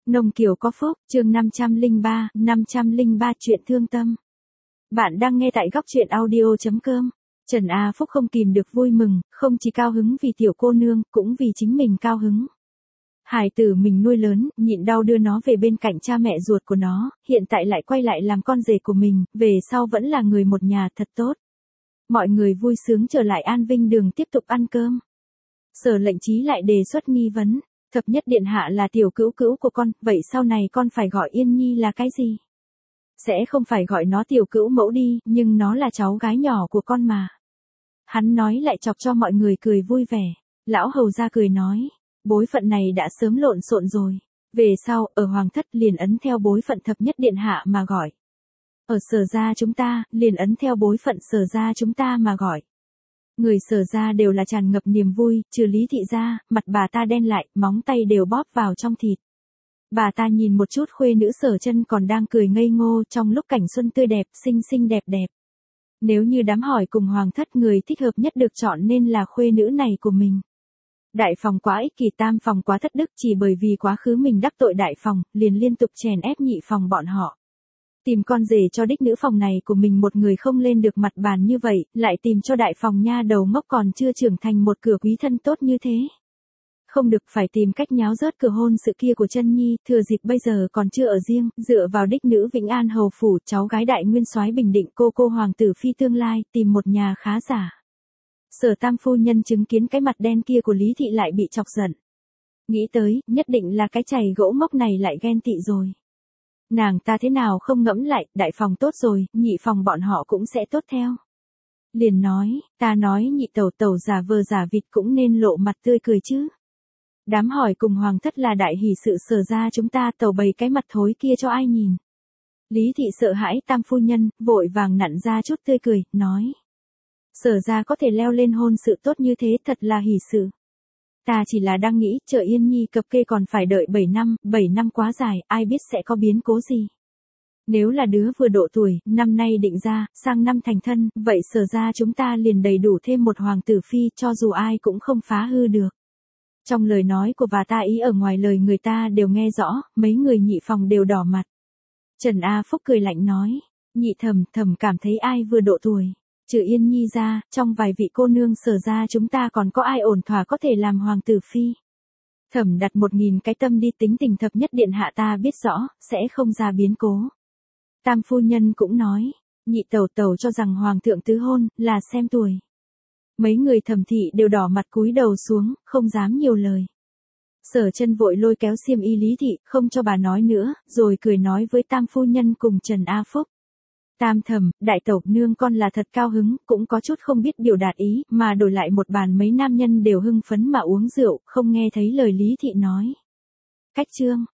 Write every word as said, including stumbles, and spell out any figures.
Nông Kiều có phúc, chương năm trăm lẻ ba, năm trăm lẻ ba chuyện thương tâm. Bạn đang nghe tại góc truyện audio chấm com. Trần A Phúc không kìm được vui mừng, không chỉ cao hứng vì tiểu cô nương, cũng vì chính mình cao hứng. Hải tử mình nuôi lớn, nhịn đau đưa nó về bên cạnh cha mẹ ruột của nó, hiện tại lại quay lại làm con rể của mình, về sau vẫn là người một nhà thật tốt. Mọi người vui sướng trở lại An Vinh Đường tiếp tục ăn cơm. Sở Lệnh Chí lại đề xuất nghi vấn. Thập nhất điện hạ là tiểu cữu cữu của con, vậy sau này con phải gọi Yên Nhi là cái gì? Sẽ không phải gọi nó tiểu cữu mẫu đi, nhưng nó là cháu gái nhỏ của con mà. Hắn nói lại chọc cho mọi người cười vui vẻ. Lão hầu ra cười nói, bối phận này đã sớm lộn xộn rồi. Về sau, ở hoàng thất liền ấn theo bối phận thập nhất điện hạ mà gọi. Ở Sở gia chúng ta, liền ấn theo bối phận Sở gia chúng ta mà gọi. Người Sở gia đều là tràn ngập niềm vui, trừ Lý thị gia, mặt bà ta đen lại, móng tay đều bóp vào trong thịt. Bà ta nhìn một chút khuê nữ Sở Chân còn đang cười ngây ngô trong lúc cảnh xuân tươi đẹp, xinh xinh đẹp đẹp. Nếu như đám hỏi cùng hoàng thất, người thích hợp nhất được chọn nên là khuê nữ này của mình. Đại phòng quá ích kỷ, tam phòng quá thất đức, chỉ bởi vì quá khứ mình đắc tội đại phòng, liền liên tục chèn ép nhị phòng bọn họ. Tìm con rể cho đích nữ phòng này của mình một người không lên được mặt bàn như vậy, lại tìm cho đại phòng nha đầu ngốc còn chưa trưởng thành một cửa quý thân tốt như thế. Không được, phải tìm cách nháo rớt cửa hôn sự kia của Chân Nhi, thừa dịp bây giờ còn chưa ở riêng, dựa vào đích nữ Vĩnh An hầu phủ, cháu gái đại nguyên soái Bình Định, cô cô hoàng tử phi tương lai, tìm một nhà khá giả. Sở tam phu nhân chứng kiến cái mặt đen kia của Lý thị lại bị chọc giận. Nghĩ tới, nhất định là cái chày gỗ ngốc này lại ghen tị rồi. Nàng ta thế nào không ngẫm lại, đại phòng tốt rồi, nhị phòng bọn họ cũng sẽ tốt theo. Liền nói, ta nói nhị tẩu tẩu giả vờ giả vịt cũng nên lộ mặt tươi cười chứ. Đám hỏi cùng hoàng thất là đại hỷ sự Sở ra chúng ta, tẩu bày cái mặt thối kia cho ai nhìn. Lý thị sợ hãi tam phu nhân, vội vàng nặn ra chút tươi cười, nói. Sở ra có thể leo lên hôn sự tốt như thế thật là hỷ sự. Ta chỉ là đang nghĩ, chờ Yên Nhi cập kê còn phải đợi bảy năm, bảy năm quá dài, ai biết sẽ có biến cố gì. Nếu là đứa vừa độ tuổi, năm nay định ra, sang năm thành thân, vậy Sở ra chúng ta liền đầy đủ thêm một hoàng tử phi, cho dù ai cũng không phá hư được. Trong lời nói của bà ta ý ở ngoài lời người ta đều nghe rõ, mấy người nhị phòng đều đỏ mặt. Trần A Phúc cười lạnh nói, nhị thầm thầm cảm thấy ai vừa độ tuổi. Trừ Yên Nhi ra, trong vài vị cô nương Sở ra chúng ta còn có ai ổn thỏa có thể làm hoàng tử phi. Thẩm đặt một nghìn cái tâm đi, tính tình thập nhất điện hạ ta biết rõ, sẽ không ra biến cố. Tam phu nhân cũng nói, nhị tẩu tẩu cho rằng hoàng thượng tứ hôn, là xem tuổi. Mấy người Thẩm thị đều đỏ mặt cúi đầu xuống, không dám nhiều lời. Sở Chân vội lôi kéo xiêm y Lý thị, không cho bà nói nữa, rồi cười nói với tam phu nhân cùng Trần A Phúc. Tam thẩm, đại tẩu nương con là thật cao hứng, cũng có chút không biết biểu đạt ý, mà đổi lại một bàn mấy nam nhân đều hưng phấn mà uống rượu, không nghe thấy lời Lý thị nói. Cách chương.